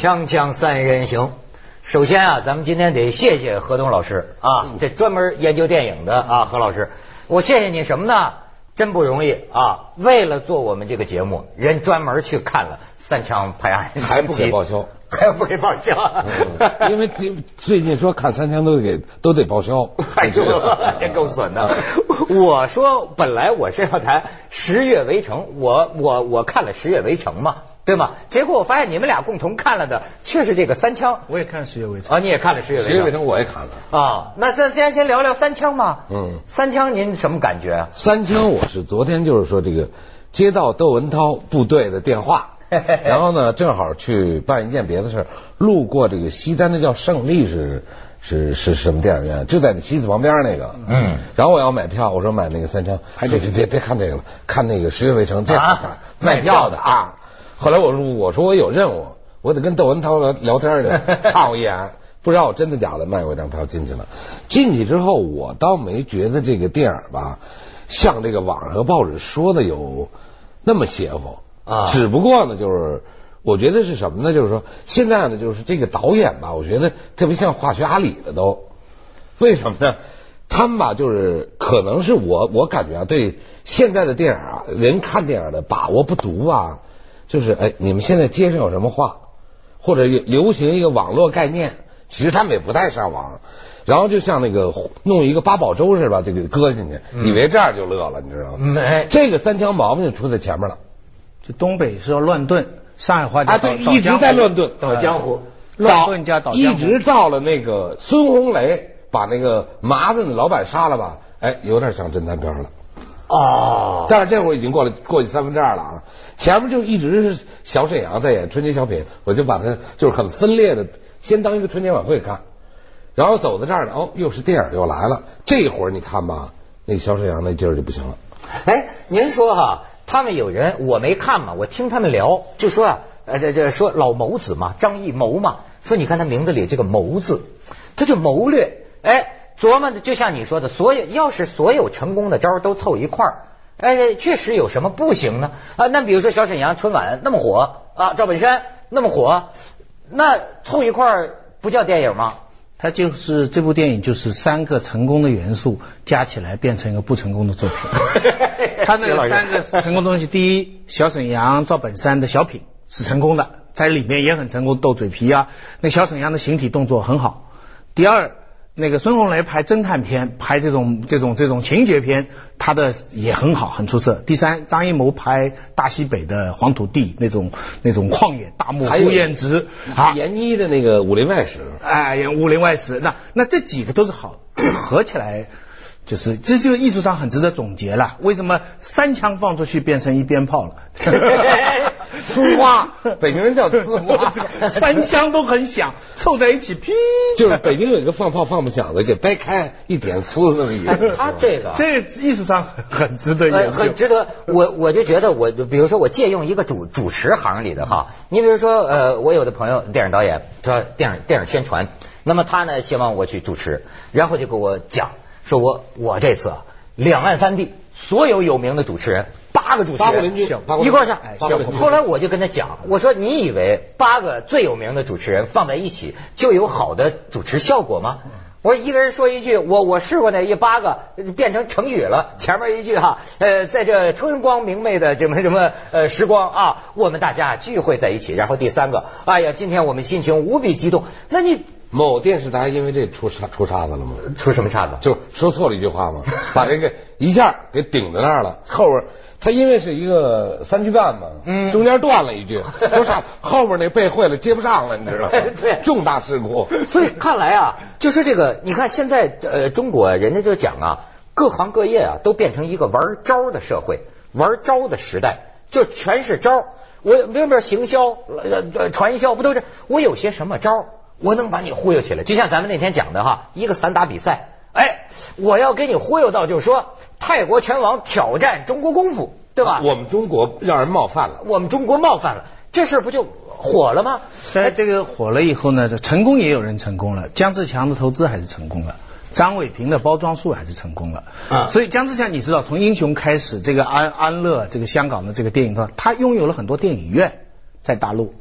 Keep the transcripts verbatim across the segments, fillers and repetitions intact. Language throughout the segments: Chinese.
锵锵三人行，首先啊，咱们今天得谢谢何东老师啊，这专门研究电影的啊，何老师，我谢谢你什么呢？真不容易啊！为了做我们这个节目，人专门去看了《三枪拍案》， 还不给报销， 还不给报销， 嗯、因为最近说看三枪都得给都得报销， 哎呦，真够损的。我说本来我是要谈《十月围城》，我我我看了《十月围城》嘛，对吗？结果我发现你们俩共同看了的却是这个三枪。 我也看《十月围城》 啊，你也看了《十月围城》？ 十月围城我也看了啊。那咱先先聊聊三枪嘛。 嗯， 三枪您什么感觉啊？ 三枪我是昨天就是说这个接到窦文涛部队的电话，然后呢正好去办一件别的事，路过这个西单，那叫胜利是是是什么电影院？就在西子旁边那个。嗯。然后我要买票，我说买那个三枪，还得别别看这个了，看那个十月围城这好看，卖票的啊。后来我说我说我有任务，我得跟窦文涛聊聊天去，看我一眼，不知道我真的假的，卖我一张票进去了。进去之后，我倒没觉得这个电影吧，像这个网上和报纸说的有那么邪乎啊。只不过呢，就是我觉得是什么呢？就是说现在呢，就是这个导演吧，我觉得特别像化学阿里的都。为什么呢？他们吧，就是可能是我我感觉啊，对现在的电影啊，人看电影的把握不足啊。就是哎，你们现在街上有什么话，或者流行一个网络概念，其实他们也不太上网，然后就像那个弄一个八宝粥似的，这个搁进去，嗯、以为这样就乐了，你知道吗？没，这个三枪毛病就出在前面了。 就东北是要乱炖，上海话叫啊，对，一直在乱炖， 倒江湖， 乱炖加倒江湖， 一直到了那个孙红雷把那个麻子的老板杀了吧，哎，有点像侦探片了。哦，但是这会儿已经过了过去三分之二了啊！前面就一直是小沈阳在演春节小品，我就把它就是很分裂的，先当一个春节晚会看，然后走到这儿呢，哦，又是电影又来了。这会儿你看吧，那个小沈阳那劲儿就不行了。 哎，您说哈，他们有人我没看嘛，我听他们聊，就说啊，呃，这这说老谋子嘛，张艺谋嘛，说你看他名字里这个谋字，他就谋略，哎。琢磨的就像你说的，所有要是所有成功的招都凑一块儿，哎，确实有什么不行呢？啊，那比如说小沈阳春晚那么火啊，赵本山那么火，那凑一块儿不叫电影吗？ 它就是这部电影就是三个成功的元素加起来变成一个不成功的作品。它那个三个成功东西，第一，小沈阳、赵本山的小品是成功的，在里面也很成功，斗嘴皮啊，那小沈阳的形体动作很好。第二，那个孙红雷拍侦探片，拍这种这种这种情节片，他的也很好，很出色。第三，张艺谋拍大西北的黄土地那种那种旷野大漠孤雁直啊，闫妮的那个武林外史， 哎，武林外史，那那这几个都是好，合起来就是这就艺术上很值得总结了。为什么三枪放出去变成一鞭炮了？ 呲花，北京人叫呲花， 三枪都很响，凑在一起，噼， 就是北京有一个放炮放不响的，给掰开一点呲那么一个。 他这个这艺术上很值得研究， 很值得。我我就觉得我，比如说我借用一个主主持行里的哈，你比如说呃，我有的朋友电影导演，他电影电影宣传，那么他呢希望我去主持，然后就给我讲，说我我这次啊，两岸三地所有有名的主持人。八个主持人一块上，后来我就跟他讲，我说你以为八个最有名的主持人放在一起就有好的主持效果吗？我说一个人说一句，我我试过那一八个变成成语了，前面一句哈，呃，在这春光明媚的什么什么呃时光啊，我们大家聚会在一起。然后第三个，哎呀，今天我们心情无比激动。那你某电视台因为这出岔出岔子了吗？ 出什么岔子？ 就说错了一句话嘛，把这个一下给顶在那儿了，后边。他因为是一个三句半嘛，嗯，中间断了一句，说啥后边那背会了接不上了，你知道吗？ 对， 重大事故。 所以看来啊，就是这个，你看现在呃，中国人家就讲啊，各行各业啊都变成一个玩招的社会，玩招的时代，就全是招。我比如说行销、呃传销，不都是我有些什么招，我能把你忽悠起来？就像咱们那天讲的哈，一个散打比赛。哎，我要给你忽悠到，就是说泰国拳王挑战中国功夫，对吧？ 我们中国让人冒犯了， 我们中国冒犯了，这事不就火了吗？ 在这个火了以后呢，成功也有人成功了，姜志强的投资还是成功了，张伟平的包装术还是成功了。啊，所以姜志强你知道，从英雄开始，这个安安乐这个香港的这个电影的，他拥有了很多电影院在大陆。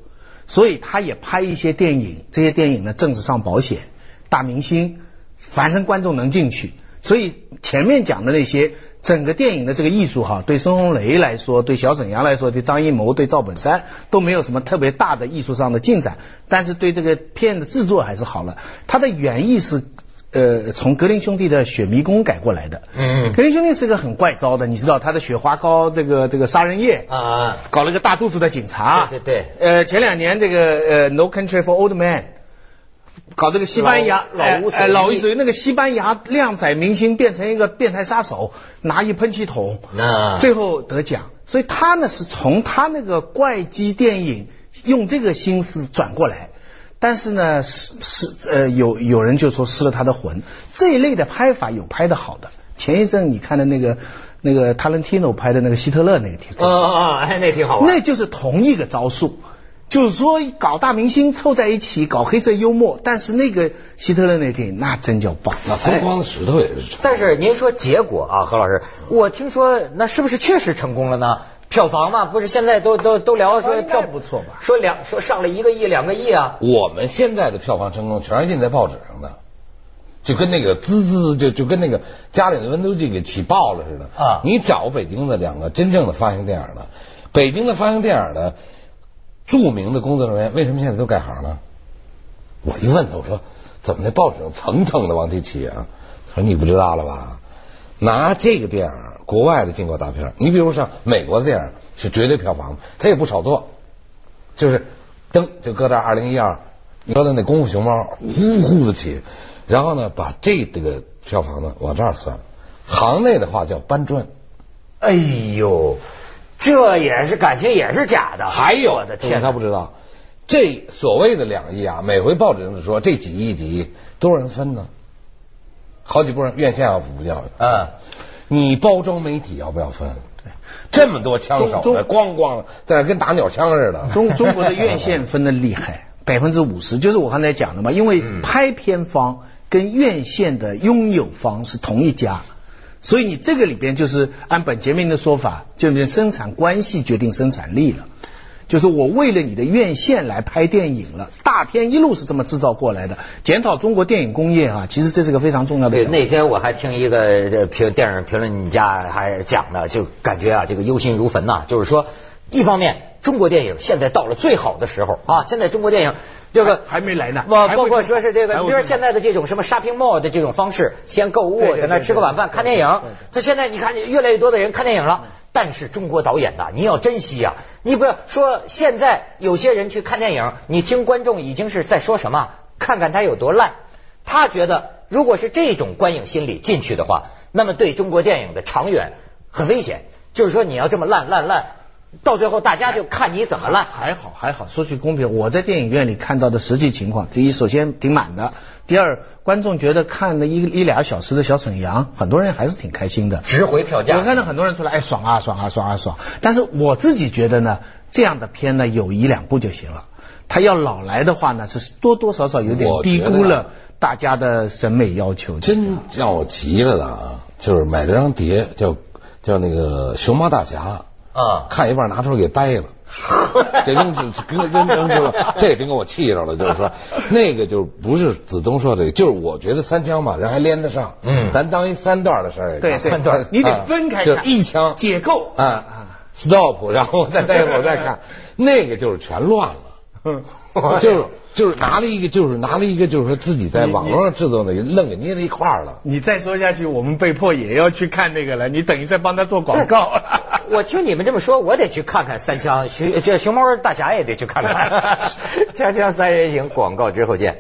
所以他也拍一些电影，这些电影呢政治上保险，大明星，反正观众能进去。所以前面讲的那些整个电影的这个艺术哈，对孙红雷来说，对小沈阳来说，对张艺谋，对赵本山都没有什么特别大的艺术上的进展，但是对这个片的制作还是好了。它的原意是呃从格林兄弟的雪迷宫改过来的。嗯，格林兄弟是个很怪招的，你知道他的雪花膏这个这个杀人夜啊，搞了个大肚子的警察。 对对对。 呃，前两年这个呃 No Country for Old Men。搞这个西班牙老老无所依， 老无所依，那个西班牙靓仔明星变成一个变态杀手，拿一喷气筒，啊，最后得奖。所以他呢是从他那个怪机电影用这个心思转过来，但是呢是是呃有有人就说失了他的魂。这一类的拍法有拍的好的，前一阵你看的那个那个塔伦蒂诺拍的那个希特勒那个挺哦哦，哎，那挺好玩， 那就是同一个招数。就是说搞大明星凑在一起搞黑色幽默，但是那个希特勒那电影那真叫棒， 那疯狂的石头也是。 但是您说结果啊，何老师，我听说那是不是确实成功了呢？票房嘛，不是现在都都都聊说票不错吧？ 说两说上了一个亿两个亿啊。 我们现在的票房成功全是印在报纸上的，就跟那个滋滋就就跟那个家里的温度计给起爆了似的啊！你找北京的两个真正的发行电影的，北京的发行电影的。著名的工作人员为什么现在都改行了？我一问他，我说怎么那报纸上层层的往起起啊？他说你不知道了吧？拿这个电影，国外的进口大片，你比如像美国的电影是绝对票房，他也不炒作，就是灯就搁这二零一二，你说的那功夫熊猫呼呼的起，然后呢把这这个票房呢往这儿算，行内的话叫搬砖。 哎呦！这也是感情也是假的， 还有我的天， 他不知道，这所谓的两亿啊，每回报纸上说这几亿几亿多少人分呢？好几波人，院线要不要？嗯，你包装媒体要不要分？对，这么多枪手的，咣咣在那跟打鸟枪似的。 中中国的院线分的厉害，百分之五十，就是我刚才讲的嘛，因为拍片方跟院线的拥有方是同一家。所以你这个里边就是按本杰明的说法，就是生产关系决定生产力了。就是我为了你的院线来拍电影了，大片一路是这么制造过来的。检讨中国电影工业啊，其实这是个非常重要的。 对，那天我还听一个评电影评论家还讲的，就感觉啊，这个忧心如焚呐、啊。就是说，一方面中国电影现在到了最好的时候啊，现在中国电影。这个还没来呢， 包包括说是这个，你比如说现在的这种什么 shopping mall 的这种方式，先购物，在那吃个晚饭，看电影。他现在你看，越来越多的人看电影了。但是中国导演呐，你要珍惜啊！你不要说现在有些人去看电影，你听观众已经是在说什么，看看他有多烂。他觉得，如果是这种观影心理进去的话，那么对中国电影的长远很危险。就是说，你要这么烂烂烂。到最后大家就看你怎么烂。 还好还好，说句公平，我在电影院里看到的实际情况，第一，首先挺满的；第二，观众觉得看了一一俩小时的小沈阳，很多人还是挺开心的， 值回票价。 我看到很多人出来，哎，爽啊爽啊爽啊爽。但是我自己觉得呢，这样的片呢有一两部就行了。他要老来的话呢，是多多少少有点低估了大家的审美要求。 真让我急了的啊，就是买了张碟，叫叫那个熊猫大侠。啊，看一半拿出来给掰了，给扔扔扔扔出来，这真给我气着了。就是说，那个就不是子东说的，就是我觉得三枪嘛，人还连得上。嗯，咱当一三段的事儿。 对，三段，你得分开看， 一枪解构啊 ，stop， 然后再待会儿再看，那个就是全乱了。嗯，就是就是拿了一个，就是拿了一个，就是说自己在网络上制作的，愣给捏在一块儿了。 你再说下去，我们被迫也要去看那个了。你等于在帮他做广告。 我听你们这么说，我得去看看三枪，熊这熊猫大侠也得去看看。锵锵三人行，广告之后见。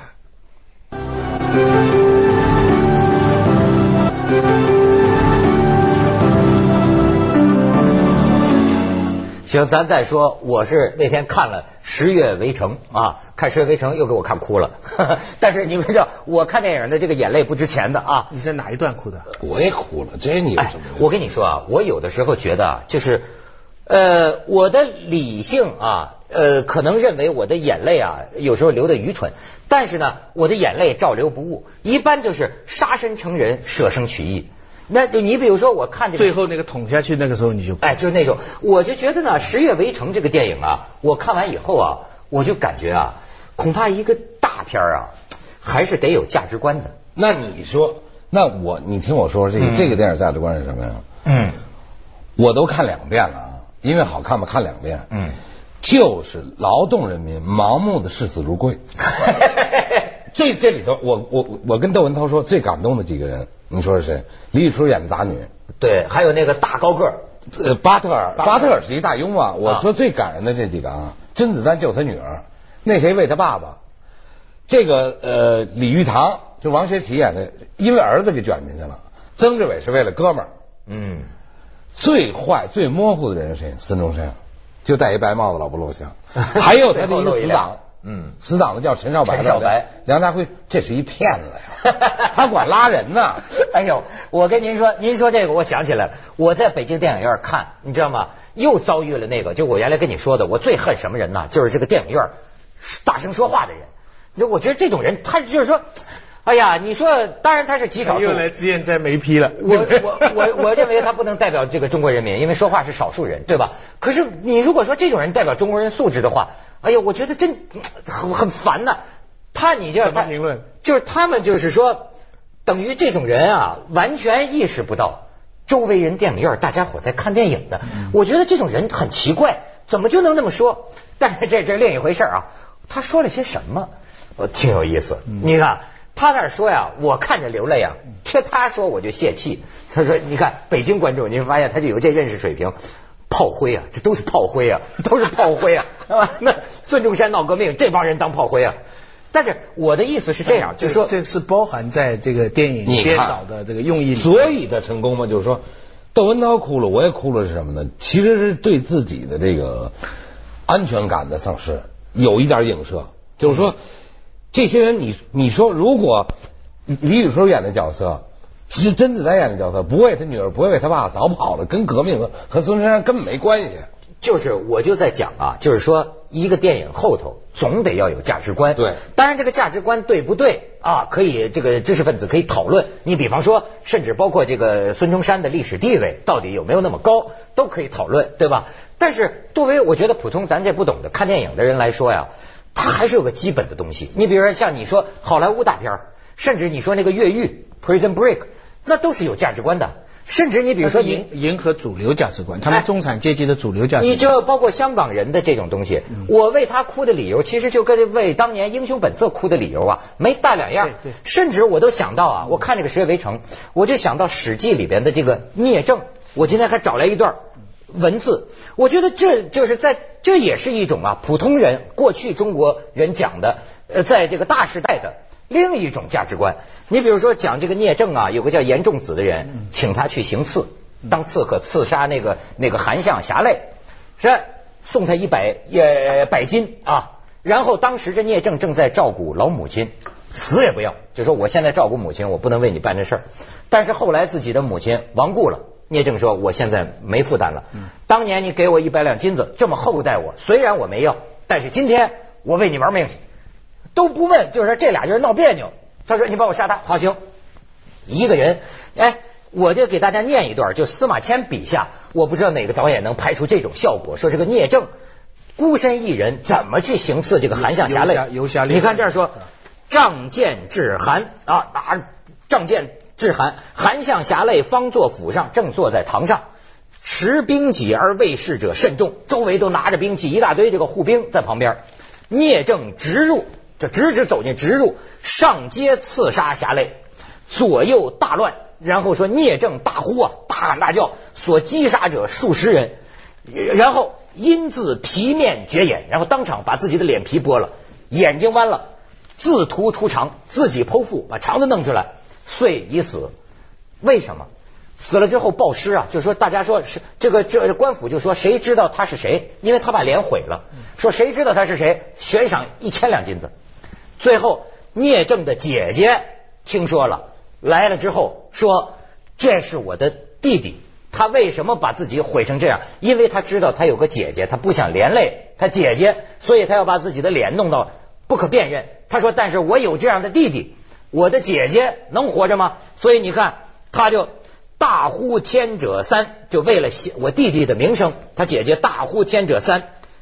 行，咱再说，我是那天看了《十月围城》啊，看《十月围城》又给我看哭了。呵呵，但是你们知道，我看电影的这个眼泪不值钱的啊。 你在哪一段哭的？ 我也哭了，这你有什么、哎？ 我跟你说啊，我有的时候觉得啊，就是呃，我的理性啊，呃，可能认为我的眼泪啊，有时候流的愚蠢，但是呢，我的眼泪照流不误，一般就是杀身成仁，舍生取义。那你比如说，我看这个最后那个捅下去，那个时候你就哎，就是那种，我就觉得呢，《十月围城》这个电影啊，我看完以后啊， 我就感觉啊，恐怕一个大片啊，还是得有价值观的。 那你说，那我你听我说这个、嗯、这个电影价值观是什么呀？嗯，我都看两遍了啊，因为好看嘛，看两遍。嗯，就是劳动人民盲目的视死如归。这这里头，我我我跟窦文涛说最感动的几个人，你说是谁？李宇春演的打女， 对，还有那个大高个儿， 呃，巴特尔，巴特尔是一大庸啊。我说最感人的这几个啊，甄子丹救他女儿，那谁为他爸爸？这个呃，李玉堂就王学圻演的，因为儿子给卷进去了。曾志伟是为了哥们儿。嗯，最坏最模糊的人是谁？孙中山，就戴一白帽子老不露相。还有他的一个死党。嗯，死党的叫陈少白， 陈少白， 梁家辉，这是一骗子呀，他管拉人呢。 哎呦，我跟您说，您说这个，我想起来了，我在北京电影院看，你知道吗？又遭遇了那个，就我原来跟你说的，我最恨什么人呢？就是这个电影院大声说话的人。就我觉得这种人，他就是说，哎呀，你说，当然他是极少数。 又来自愿在没批了。 我我我我认为他不能代表这个中国人民，因为说话是少数人，对吧？可是你如果说这种人代表中国人素质的话，哎呦，我觉得真很很烦呐。他你这他评论就是他们就是说，等于这种人啊，完全意识不到周围人电影院大家伙在看电影的。嗯、我觉得这种人很奇怪，怎么就能那么说？但是这这另一回事啊。他说了些什么？我挺有意思。嗯、你看他那说呀，我看着流泪啊，听他说我就泄气。他说，你看北京观众，你会发现他就有这认识水平。炮灰啊，这都是炮灰啊，都是炮灰啊！那孙中山闹革命，这帮人当炮灰啊。但是我的意思是这样，就是说， 这是包含在这个电影编导的这个用意里。 所以的成功嘛，就是说，窦文涛哭了，我也哭了，是什么呢？其实是对自己的这个安全感的丧失有一点影射。就是说，这些人，你你说，如果李宇春演的角色。其实甄子丹演的角色不为他女儿，不为他爸，早跑了，跟革命和和孙中山根本没关系。 就是我就在讲啊，就是说一个电影后头总得要有价值观。 对， 当然这个价值观对不对啊，可以这个知识分子可以讨论。你比方说，甚至包括这个孙中山的历史地位到底有没有那么高，都可以讨论，对吧？但是作为我觉得普通咱这不懂的看电影的人来说呀，他还是有个基本的东西。你比如说像你说好莱坞大片，甚至你说那个越狱 Prison Break。那都是有价值观的，甚至你比如说迎迎合主流价值观，他们中产阶级的主流价值观。 你这包括香港人的这种东西，嗯、我为他哭的理由，其实就跟为当年《英雄本色》哭的理由啊，没大两样。 对对， 甚至我都想到啊，我看这个《十月围城》，我就想到《史记》里边的这个聂政，我今天还找来一段文字，我觉得这就是在这也是一种啊，普通人过去中国人讲的，呃，在这个大时代的。另一种价值观，你比如说讲这个聂政啊，有个叫严仲子的人，请他去行刺，当刺客刺杀那个那个韩相侠类，是送他一百呃百金啊。然后当时这聂政正在照顾老母亲，死也不要，就说我现在照顾母亲，我不能为你办这事儿。但是后来自己的母亲亡故了，聂政说我现在没负担了。当年你给我一百两金子，这么厚待我，虽然我没要，但是今天我为你玩命。都不问，就是说这俩人闹别扭。他说你把我杀他，好行。一个人，哎，我就给大家念一段，就司马迁笔下，我不知道哪个导演能拍出这种效果。说这个聂政孤身一人怎么去行刺这个韩相侠类？ 游侠， 你看这儿说，仗剑至韩啊，拿仗剑至韩，韩相侠类方坐府上，正坐在堂上，持兵戟而卫士者甚众，周围都拿着兵器，一大堆这个护兵在旁边。聂政直入。就直直走进，直入上街刺杀侠类，左右大乱。然后说聂政大呼啊，大喊大叫，所击杀者数十人。然后因自皮面绝眼，然后当场把自己的脸皮剥了，眼睛剜了，自屠出肠，自己剖腹，把肠子弄出来，遂已死。为什么？死了之后暴尸啊，就说大家说是这个这官府就说谁知道他是谁，因为他把脸毁了，说谁知道他是谁，悬赏一千两金子。最后聂政的姐姐听说了，来了之后说这是我的弟弟，他为什么把自己毁成这样？因为他知道他有个姐姐，他不想连累他姐姐，所以他要把自己的脸弄到不可辨认。他说但是我有这样的弟弟，我的姐姐能活着吗？所以你看他就大呼天者三，就为了我弟弟的名声，他姐姐大呼天者三，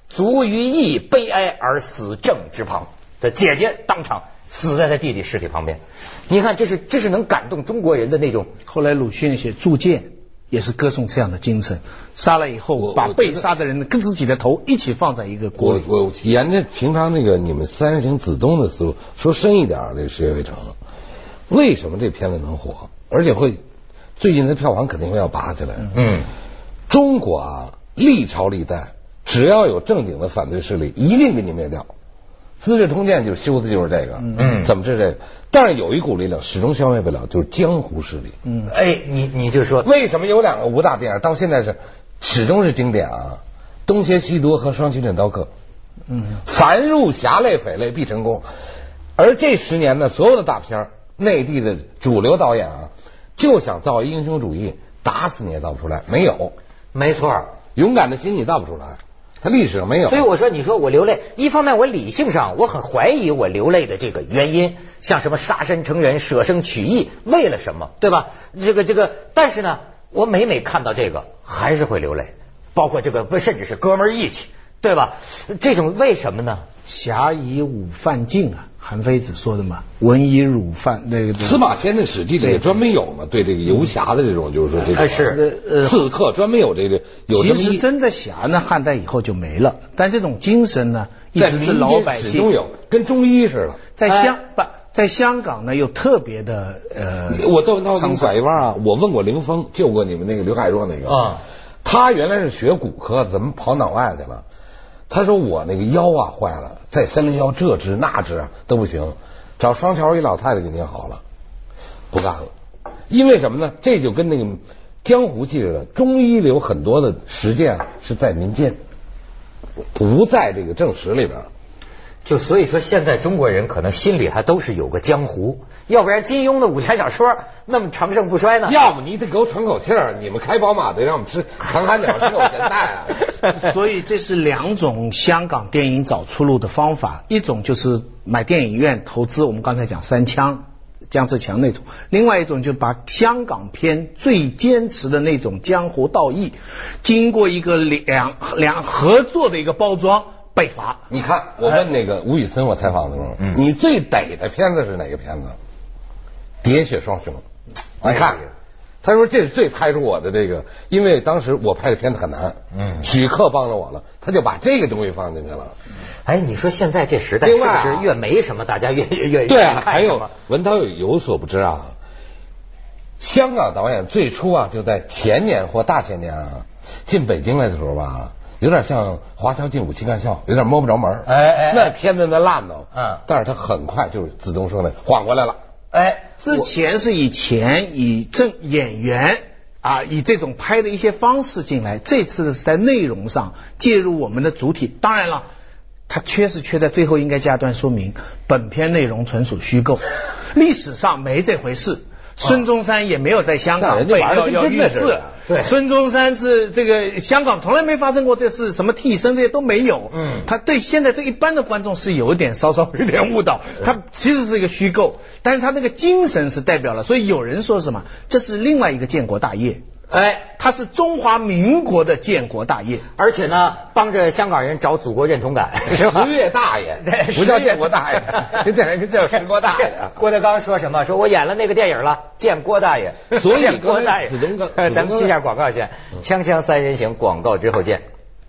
卒于义悲哀而死正之旁。的姐姐当场死在他弟弟尸体旁边。你看，这是这是能感动中国人的那种。 后来鲁迅写《铸剑》也是歌颂这样的精神，杀了以后把被杀的人跟自己的头一起放在一个锅里。 我我沿着平常那个你们三人行子东的思路说深一点，这个《十月围城》为什么这片子能火，而且会最近的票房肯定会要拔起来。 嗯， 中国啊，历朝历代只要有正经的反对势力，一定给你灭掉。《资治通鉴》就修的就是这个， 嗯， 怎么是这个？但是有一股力量始终消灭不了，就是江湖势力。 嗯，哎，你你就说为什么有两个武打电影到现在是始终是经典啊？《东邪西毒》和《双旗镇刀客》。 嗯， 凡入侠类匪类必成功。而这十年呢，所有的大片，内地的主流导演啊，就想造英雄主义，打死你也造不出来，没有。 没错， 勇敢的心你造不出来。他历史上没有， 所以我说，你说我流泪，一方面我理性上我很怀疑我流泪的这个原因，像什么杀身成仁、舍生取义，为了什么，对吧？这个这个，但是呢，我每每看到这个还是会流泪，包括这个不甚至是哥们儿义气，对吧？这种为什么呢？ 侠以武犯禁啊，韩非子说的嘛，文以儒犯那个。 司马迁的《史记》里也专门有嘛，对这个游侠的这种，就是说这个是呃刺客专门有这个有这么一。 其实真的侠呢，汉代以后就没了，但这种精神呢，一直是老百姓始终有，跟中医似的。 在香不在香港呢，又特别的呃， 我窦文涛给你拐一弯啊，我问过凌峰，救过你们那个刘海若那个啊， 他原来是学骨科，怎么跑脑外去了？他说我那个腰啊坏了，在森林腰这治那治啊都不行，找双桥一老太太给您好了，不干了。因为什么呢？这就跟那个江湖气似的，中医里有很多的实践是在民间，不在这个正史里边。 就所以说，现在中国人可能心里还都是有个江湖，要不然金庸的武侠小说那么长盛不衰呢？ 要不你得给我喘口气儿，你们开宝马得让我们吃长寒鸟，吃口咸菜啊！ 所以这是两种香港电影找出路的方法，一种就是买电影院投资，我们刚才讲三枪姜志强那种；另外一种就把香港片最坚持的那种江湖道义，经过一个两两合作的一个包装。被罚。 你看，我问那个吴宇森，我采访的时候，嗯、你最逮的片子是哪个片子？喋血双雄。你看，他说这是最拍出我的这个，因为当时我拍的片子很难，嗯，许克帮了我了，他就把这个东西放进去了。 哎，你说现在这时代是不是越没什么，大家越越越对啊？还有文涛有有所不知啊，香港导演最初啊，就在前年或大前年啊，进北京来的时候吧。有点像华侨进武器干校，有点摸不着门。 哎哎， 那片子那烂的， 嗯， 但是他很快就是子东说的缓过来了。 哎，之前是以钱以正演员啊，以这种拍的一些方式进来，这次是在内容上介入我们的主体。当然了，他缺是缺在最后应该加段说明，本片内容纯属虚构，历史上没这回事。孙中山也没有在香港被要要遇刺， 对， 孙中山是这个香港从来没发生过这事，什么替身这些都没有。嗯，他对现在对一般的观众是有一点稍稍有点误导，他其实是一个虚构，但是他那个精神是代表了，所以有人说什么，这是另外一个建国大业。哎，他是中华民国的建国大业， 而且呢，帮着香港人找祖国认同感。 十月大爷，不叫建国大爷，这电影叫建国大爷。 郭德纲说什么？说我演了那个电影了，建国大爷。 所以建国大爷。 子东哥， 咱们接下广告先，锵锵三人行，广告之后见。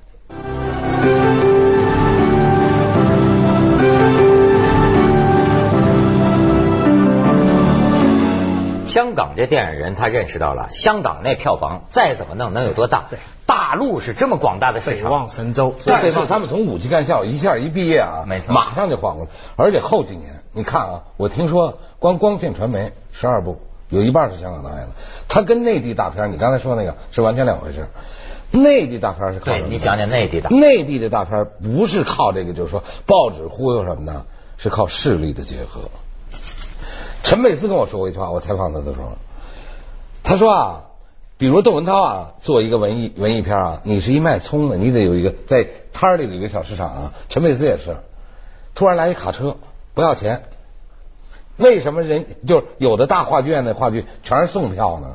香港这电影人他认识到了，香港那票房再怎么弄能有多大？大陆是这么广大的市场， 北望神州。 但是他们从武器干校一下一毕业啊， 没错， 马上就缓过来。而且后几年，你看啊，我听说光光线传媒十二部，有一半是香港导演的。他跟内地大片，你刚才说那个是完全两回事。内地大片是靠对你讲讲内地的， 内地的大片不是靠这个，就是说报纸忽悠什么的，是靠势力的结合。陈佩斯跟我说过一句话，我采访他的时候，他说啊，比如窦文涛啊，做一个文艺文艺片啊，你是一卖葱的，你得有一个在摊里的一个小市场啊。陈佩斯也是，突然来一卡车不要钱，为什么人就是有的大话剧院的话剧全是送票呢？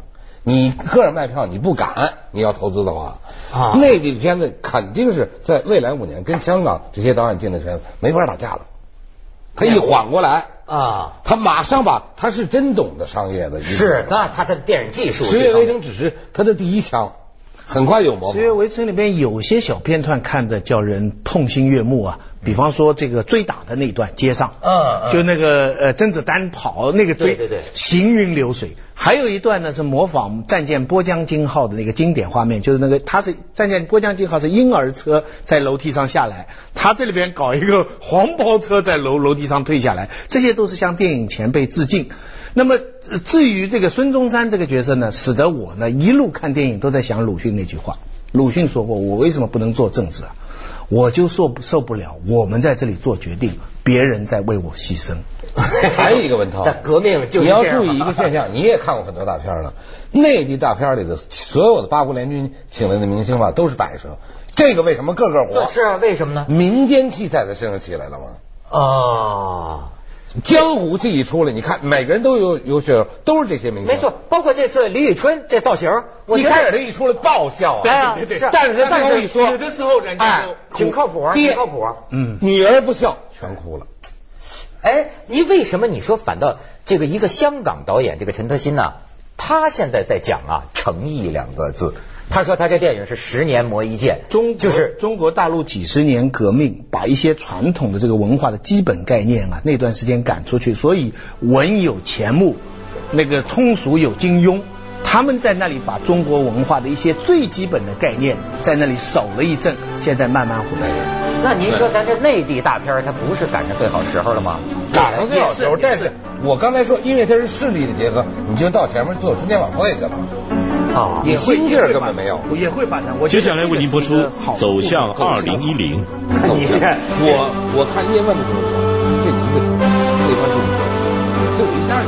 你个人卖票你不敢，你要投资的话， 啊， 内地的片子肯定是在未来五年跟香港这些导演进的片子没法打架了。他一缓过来啊， 他马上把他是真懂得商业的， 是他他的电影技术。 十月围城只是他的第一枪，很快有模仿。 十月围城里边有些小片段看着叫人痛心悦目啊，比方说这个追打的那段街上， 嗯， 就那个呃甄子丹跑那个追， 对对对， 行云流水。还有一段呢是模仿战舰波江金号的那个经典画面，就是那个他是战舰波江金号是婴儿车在楼梯上下来，他这里边搞一个黄包车在楼楼梯上退下来，这些都是向电影前辈致敬。那么至于这个孙中山这个角色呢，使得我呢一路看电影都在想鲁迅那句话。鲁迅说过，我为什么不能做政治啊？我就受受不了我们在这里做决定，别人在为我牺牲。 还有一个问题， 革命就是你要注意一个现象，你也看过很多大片了，内地大片里的所有的八国联军请来的明星吧，都是摆设。这个为什么个个火？ 是啊，为什么呢？ 民间气在他身上起来了吗？ 哦， 江湖气一出来，你看每个人都有有血肉，都是这些明星。 没错，包括这次李宇春这造型，我一开始他一出来爆笑啊， 对啊，对对对， 但是他但是一说， 有的时候人家哎， 挺靠谱，挺靠谱。 嗯， 女儿不笑，全哭了。 哎，你为什么你说反倒这个一个香港导演这个陈德新呢？他现在在讲啊诚意两个字。他说他这电影是十年磨一剑， 中就是中国大陆几十年革命，把一些传统的这个文化的基本概念啊，那段时间赶出去，所以文有钱穆，那个通俗有金庸，他们在那里把中国文化的一些最基本的概念在那里守了一阵，现在慢慢回来。 那您说咱这内地大片，它不是赶上最好时候了吗？ 赶上最好时候，但是我刚才说，因为它是势力的结合，你就到前面做春节晚会去了。 啊， 你心劲儿根本没有， 也会发展。我接下来为您播出《走向二零一零》。 你看， 我我看叶问的时候，这一个这一番。